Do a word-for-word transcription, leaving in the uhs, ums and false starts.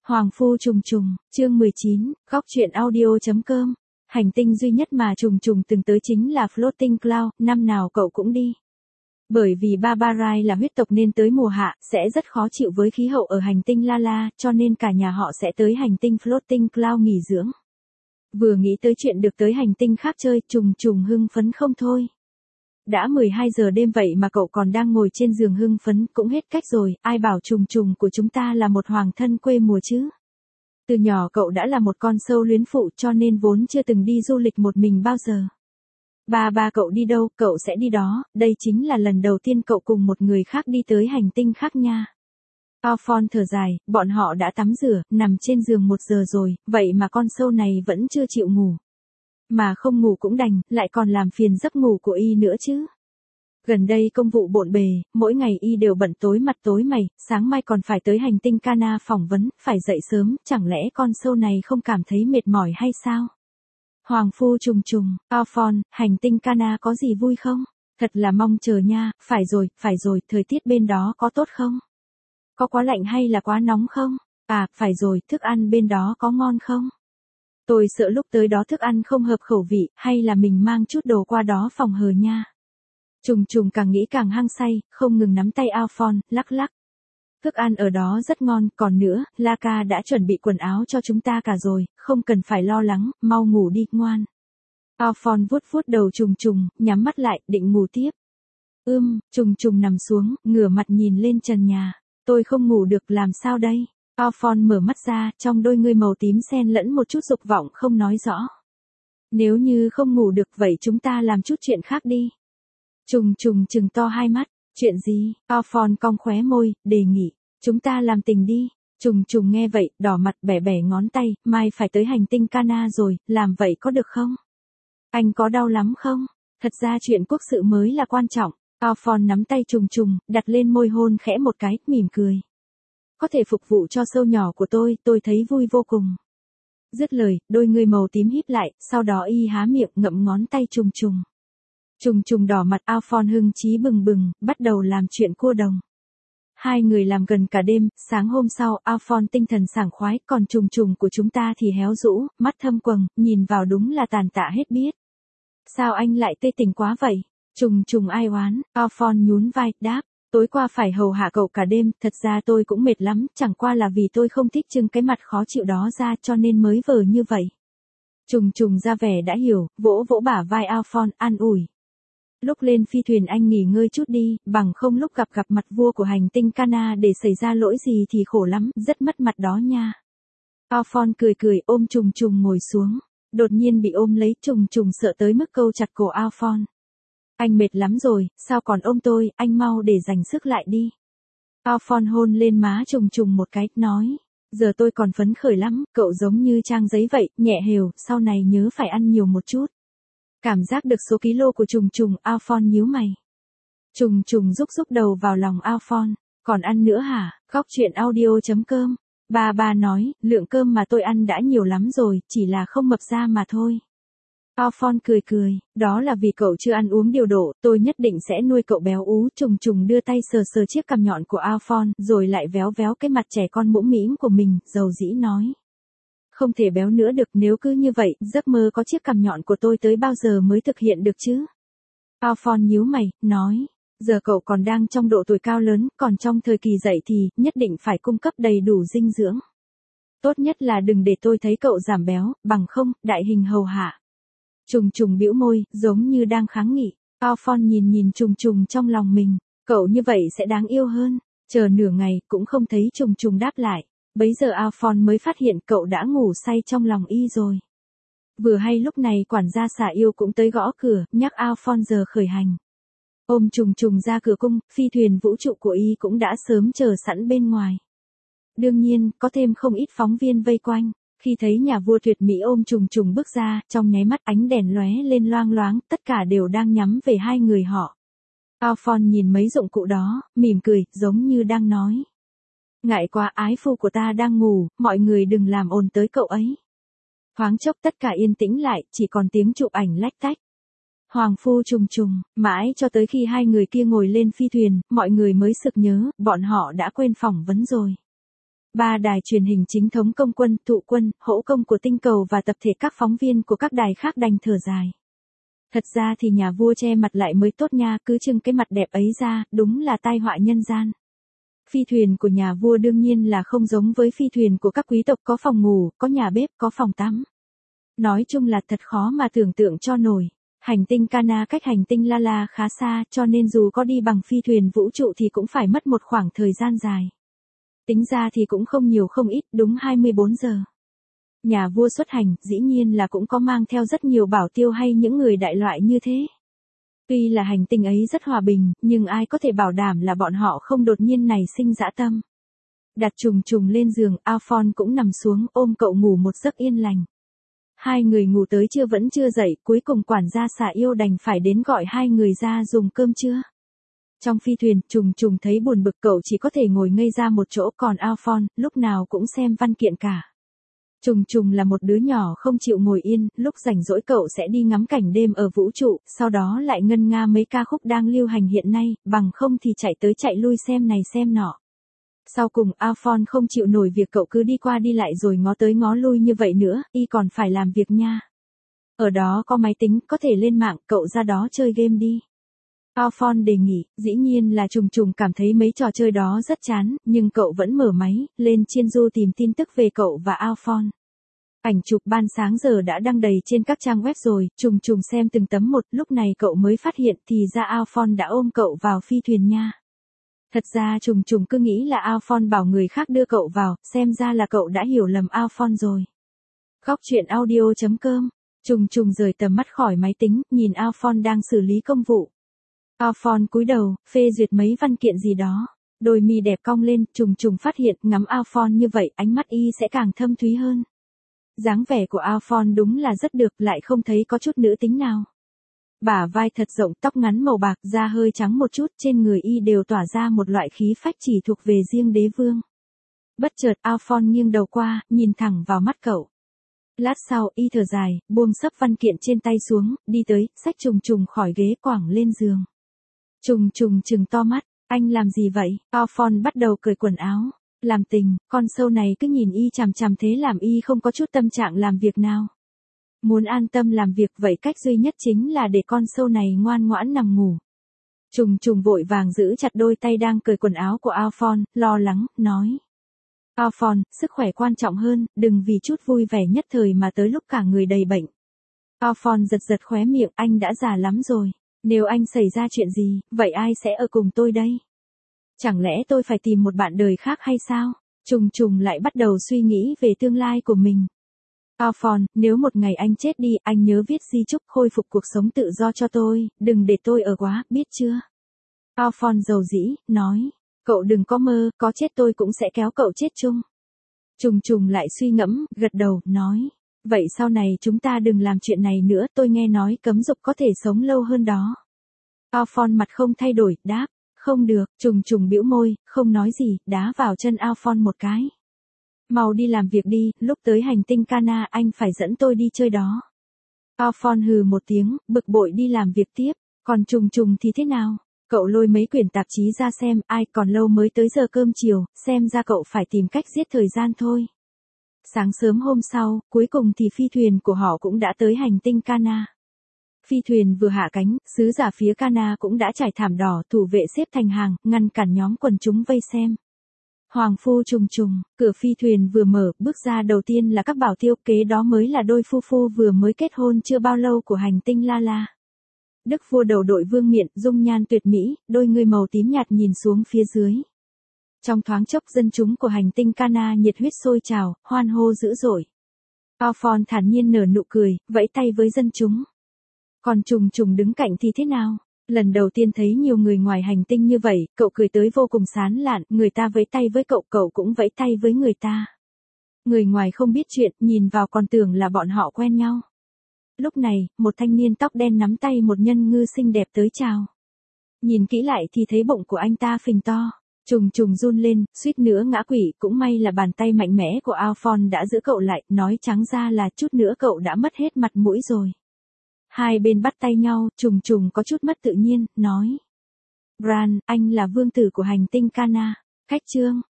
Hoàng phu trùng trùng, chương mười chín, góc truyện audio.com. Hành tinh duy nhất mà trùng trùng từng tới chính là Floating Cloud, năm nào cậu cũng đi. Bởi vì Barbarai là huyết tộc nên tới mùa hạ, sẽ rất khó chịu với khí hậu ở hành tinh La La, cho nên cả nhà họ sẽ tới hành tinh Floating Cloud nghỉ dưỡng. Vừa nghĩ tới chuyện được tới hành tinh khác chơi, trùng trùng hưng phấn không thôi. Đã mười hai giờ đêm vậy mà cậu còn đang ngồi trên giường hưng phấn, cũng hết cách rồi, ai bảo trùng trùng của chúng ta là một hoàng thân quê mùa chứ. Từ nhỏ cậu đã là một con sâu luyến phụ cho nên vốn chưa từng đi du lịch một mình bao giờ. Ba ba cậu đi đâu, cậu sẽ đi đó, đây chính là lần đầu tiên cậu cùng một người khác đi tới hành tinh khác nha. Alphonse thở dài, bọn họ đã tắm rửa, nằm trên giường một giờ rồi, vậy mà con sâu này vẫn chưa chịu ngủ. Mà không ngủ cũng đành, lại còn làm phiền giấc ngủ của y nữa chứ. Gần đây công vụ bộn bề, mỗi ngày y đều bận tối mặt tối mày, sáng mai còn phải tới hành tinh Cana phỏng vấn, phải dậy sớm, chẳng lẽ con sâu này không cảm thấy mệt mỏi hay sao? Hoàng phu trùng trùng, Alphonse, hành tinh Cana có gì vui không? Thật là mong chờ nha, phải rồi, phải rồi, thời tiết bên đó có tốt không? Có quá lạnh hay là quá nóng không? À, phải rồi, thức ăn bên đó có ngon không? Tôi sợ lúc tới đó thức ăn không hợp khẩu vị, hay là mình mang chút đồ qua đó phòng hờ nha. Trùng trùng càng nghĩ càng hăng say, không ngừng nắm tay Alphonse, lắc lắc. Thức ăn ở đó rất ngon, còn nữa, Laka đã chuẩn bị quần áo cho chúng ta cả rồi, không cần phải lo lắng, mau ngủ đi, ngoan. Alphonse vuốt vuốt đầu trùng trùng, nhắm mắt lại, định ngủ tiếp. Ưm, trùng trùng nằm xuống, ngửa mặt nhìn lên trần nhà. Tôi không ngủ được, làm sao đây? Alphonse mở mắt ra, trong đôi ngươi màu tím xen lẫn một chút dục vọng không nói rõ. Nếu như không ngủ được vậy chúng ta làm chút chuyện khác đi. Trùng trùng trừng to hai mắt, chuyện gì? Alphonse cong khóe môi, đề nghị, chúng ta làm tình đi. Trùng trùng nghe vậy, đỏ mặt bẻ bẻ ngón tay, mai phải tới hành tinh Cana rồi, làm vậy có được không? Anh có đau lắm không? Thật ra chuyện quốc sự mới là quan trọng. Alphonse nắm tay trùng trùng, đặt lên môi hôn khẽ một cái, mỉm cười. Có thể phục vụ cho sâu nhỏ của tôi, tôi thấy vui vô cùng. Dứt lời, đôi người màu tím híp lại, sau đó y há miệng ngậm ngón tay trùng trùng. Trùng trùng đỏ mặt, Alphonse hưng chí bừng bừng, bắt đầu làm chuyện cua đồng. Hai người làm gần cả đêm, sáng hôm sau, Alphonse tinh thần sảng khoái, còn trùng trùng của chúng ta thì héo rũ, mắt thâm quầng, nhìn vào đúng là tàn tạ hết biết. Sao anh lại tê tỉnh quá vậy? Trùng trùng ai oán, Alphonse nhún vai, đáp. Tối qua phải hầu hạ cậu cả đêm, thật ra tôi cũng mệt lắm, chẳng qua là vì tôi không thích trưng cái mặt khó chịu đó ra cho nên mới vờ như vậy. Trùng trùng ra vẻ đã hiểu, vỗ vỗ bả vai Alphonse, an ủi. Lúc lên phi thuyền anh nghỉ ngơi chút đi, bằng không lúc gặp gặp mặt vua của hành tinh Cana để xảy ra lỗi gì thì khổ lắm, rất mất mặt đó nha. Alphonse cười cười ôm trùng trùng ngồi xuống, đột nhiên bị ôm lấy, trùng trùng sợ tới mức câu chặt cổ Alphonse. Anh mệt lắm rồi, sao còn ôm tôi, anh mau để dành sức lại đi. Alphonse hôn lên má trùng trùng một cái, nói, giờ tôi còn phấn khởi lắm, cậu giống như trang giấy vậy, nhẹ hều, sau này nhớ phải ăn nhiều một chút. Cảm giác được số ký-lô của trùng trùng, Alphonse nhíu mày. Trùng trùng rúc rúc đầu vào lòng Alphonse, còn ăn nữa hả, góc truyện audio.com. Ba ba nói, lượng cơm mà tôi ăn đã nhiều lắm rồi, chỉ là không mập ra mà thôi. Alphonse cười cười, đó là vì cậu chưa ăn uống điều độ, tôi nhất định sẽ nuôi cậu béo ú. Trùng trùng đưa tay sờ sờ chiếc cằm nhọn của Alphonse, rồi lại véo véo cái mặt trẻ con mũm mĩm của mình, dầu dĩ nói. Không thể béo nữa được, nếu cứ như vậy, giấc mơ có chiếc cằm nhọn của tôi tới bao giờ mới thực hiện được chứ? Alphonse nhíu mày, nói, giờ cậu còn đang trong độ tuổi cao lớn, còn trong thời kỳ dậy thì, nhất định phải cung cấp đầy đủ dinh dưỡng. Tốt nhất là đừng để tôi thấy cậu giảm béo, bằng không, đại hình hầu hạ. Trùng trùng bĩu môi, giống như đang kháng nghị. Alphonse nhìn nhìn trùng trùng trong lòng mình, cậu như vậy sẽ đáng yêu hơn. Chờ nửa ngày, cũng không thấy trùng trùng đáp lại. Bấy giờ Alphonse mới phát hiện cậu đã ngủ say trong lòng y rồi. Vừa hay lúc này quản gia xà yêu cũng tới gõ cửa, nhắc Alphonse giờ khởi hành. Ôm trùng trùng ra cửa cung, phi thuyền vũ trụ của y cũng đã sớm chờ sẵn bên ngoài. Đương nhiên, có thêm không ít phóng viên vây quanh. Khi thấy nhà vua tuyệt mỹ ôm trùng trùng bước ra, trong nháy mắt ánh đèn lóe lên loang loáng, tất cả đều đang nhắm về hai người họ. Alphonse nhìn mấy dụng cụ đó, mỉm cười, giống như đang nói. Ngại quá, ái phu của ta đang ngủ, mọi người đừng làm ồn tới cậu ấy. Thoáng chốc tất cả yên tĩnh lại, chỉ còn tiếng chụp ảnh lách tách. Hoàng phu trùng trùng, mãi cho tới khi hai người kia ngồi lên phi thuyền, mọi người mới sực nhớ, bọn họ đã quên phỏng vấn rồi. ba đài truyền hình chính thống công quân, thụ quân, hỗ công của tinh cầu và tập thể các phóng viên của các đài khác đành thở dài. Thật ra thì nhà vua che mặt lại mới tốt nha, cứ trưng cái mặt đẹp ấy ra, đúng là tai họa nhân gian. Phi thuyền của nhà vua đương nhiên là không giống với phi thuyền của các quý tộc, có phòng ngủ, có nhà bếp, có phòng tắm. Nói chung là thật khó mà tưởng tượng cho nổi. Hành tinh Cana cách hành tinh La La khá xa, cho nên dù có đi bằng phi thuyền vũ trụ thì cũng phải mất một khoảng thời gian dài. Tính ra thì cũng không nhiều không ít, đúng hai mươi bốn giờ. Nhà vua xuất hành, dĩ nhiên là cũng có mang theo rất nhiều bảo tiêu hay những người đại loại như thế. Tuy là hành tinh ấy rất hòa bình, nhưng ai có thể bảo đảm là bọn họ không đột nhiên nảy sinh dã tâm. Đặt trùng trùng lên giường, Alphonse cũng nằm xuống ôm cậu ngủ một giấc yên lành. Hai người ngủ tới trưa vẫn chưa dậy, cuối cùng quản gia xà yêu đành phải đến gọi hai người ra dùng cơm trưa. Trong phi thuyền, trùng trùng thấy buồn bực, cậu chỉ có thể ngồi ngây ra một chỗ, còn Alphonse lúc nào cũng xem văn kiện cả. Trùng trùng là một đứa nhỏ không chịu ngồi yên, lúc rảnh rỗi cậu sẽ đi ngắm cảnh đêm ở vũ trụ, sau đó lại ngân nga mấy ca khúc đang lưu hành hiện nay, bằng không thì chạy tới chạy lui xem này xem nọ. Sau cùng Alphonse không chịu nổi việc cậu cứ đi qua đi lại rồi ngó tới ngó lui như vậy nữa, y còn phải làm việc nha. Ở đó có máy tính, có thể lên mạng, cậu ra đó chơi game đi. Alphonse đề nghị, dĩ nhiên là trùng trùng cảm thấy mấy trò chơi đó rất chán, nhưng cậu vẫn mở máy, lên Chiên Du tìm tin tức về cậu và Alphonse. Ảnh chụp ban sáng giờ đã đăng đầy trên các trang web rồi, trùng trùng xem từng tấm một, lúc này cậu mới phát hiện thì ra Alphonse đã ôm cậu vào phi thuyền nha. Thật ra trùng trùng cứ nghĩ là Alphonse bảo người khác đưa cậu vào, xem ra là cậu đã hiểu lầm Alphonse rồi. Góc truyện audio chấm com, trùng trùng rời tầm mắt khỏi máy tính, nhìn Alphonse đang xử lý công vụ. Alphonse cúi đầu, phê duyệt mấy văn kiện gì đó, đôi mi đẹp cong lên, trùng trùng phát hiện ngắm Alphonse như vậy, ánh mắt y sẽ càng thâm thúy hơn. Dáng vẻ của Alphonse đúng là rất được, lại không thấy có chút nữ tính nào. Bả vai thật rộng, tóc ngắn màu bạc, da hơi trắng một chút, trên người y đều tỏa ra một loại khí phách chỉ thuộc về riêng đế vương. Bất chợt Alphonse nghiêng đầu qua, nhìn thẳng vào mắt cậu. Lát sau, y thở dài, buông xấp văn kiện trên tay xuống, đi tới, xách trùng trùng khỏi ghế quẳng lên giường. Trùng trùng trừng to mắt, anh làm gì vậy? Alphonse bắt đầu cởi quần áo. Làm tình, con sâu này cứ nhìn y chằm chằm thế làm y không có chút tâm trạng làm việc nào. Muốn an tâm làm việc vậy cách duy nhất chính là để con sâu này ngoan ngoãn nằm ngủ. Trùng trùng vội vàng giữ chặt đôi tay đang cởi quần áo của Alphonse, lo lắng, nói. Alphonse, sức khỏe quan trọng hơn, đừng vì chút vui vẻ nhất thời mà tới lúc cả người đầy bệnh. Alphonse giật giật khóe miệng, anh đã già lắm rồi. Nếu anh xảy ra chuyện gì, vậy ai sẽ ở cùng tôi đây? Chẳng lẽ tôi phải tìm một bạn đời khác hay sao? Trùng trùng lại bắt đầu suy nghĩ về tương lai của mình. Alphonse, nếu một ngày anh chết đi, anh nhớ viết di chúc khôi phục cuộc sống tự do cho tôi, đừng để tôi ở quá, biết chưa? Alphonse dầu dĩ, nói. Cậu đừng có mơ, có chết tôi cũng sẽ kéo cậu chết chung. Trùng trùng lại suy ngẫm, gật đầu, nói. Vậy sau này chúng ta đừng làm chuyện này nữa, tôi nghe nói cấm dục có thể sống lâu hơn đó. Alphonse mặt không thay đổi, đáp. Không được, trùng trùng bĩu môi, không nói gì, đá vào chân Alphonse một cái. Mau đi làm việc đi, lúc tới hành tinh Cana anh phải dẫn tôi đi chơi đó. Alphonse hừ một tiếng, bực bội đi làm việc tiếp, còn trùng trùng thì thế nào? Cậu lôi mấy quyển tạp chí ra xem, ai còn lâu mới tới giờ cơm chiều, xem ra cậu phải tìm cách giết thời gian thôi. Sáng sớm hôm sau, cuối cùng thì phi thuyền của họ cũng đã tới hành tinh Cana. Phi thuyền vừa hạ cánh, sứ giả phía Cana cũng đã trải thảm đỏ, thủ vệ xếp thành hàng, ngăn cản nhóm quần chúng vây xem. Hoàng phu trùng trùng, cửa phi thuyền vừa mở, bước ra đầu tiên là các bảo tiêu, kế đó mới là đôi phu phu vừa mới kết hôn chưa bao lâu của hành tinh La La. Đức vua đầu đội vương miện, dung nhan tuyệt mỹ, đôi người màu tím nhạt nhìn xuống phía dưới. Trong thoáng chốc dân chúng của hành tinh Cana nhiệt huyết sôi trào, hoan hô dữ dội. Alphonse thản nhiên nở nụ cười, vẫy tay với dân chúng. Còn trùng trùng đứng cạnh thì thế nào? Lần đầu tiên thấy nhiều người ngoài hành tinh như vậy, cậu cười tới vô cùng sán lạn, người ta vẫy tay với cậu, cậu cũng vẫy tay với người ta. Người ngoài không biết chuyện, nhìn vào còn tưởng là bọn họ quen nhau. Lúc này, một thanh niên tóc đen nắm tay một nhân ngư xinh đẹp tới chào. Nhìn kỹ lại thì thấy bụng của anh ta phình to. Trùng trùng run lên, suýt nữa ngã quỵ, cũng may là bàn tay mạnh mẽ của Alphonse đã giữ cậu lại, nói trắng ra là chút nữa cậu đã mất hết mặt mũi rồi. Hai bên bắt tay nhau, trùng trùng có chút mất tự nhiên, nói. Bran, anh là vương tử của hành tinh Cana. Khách trương,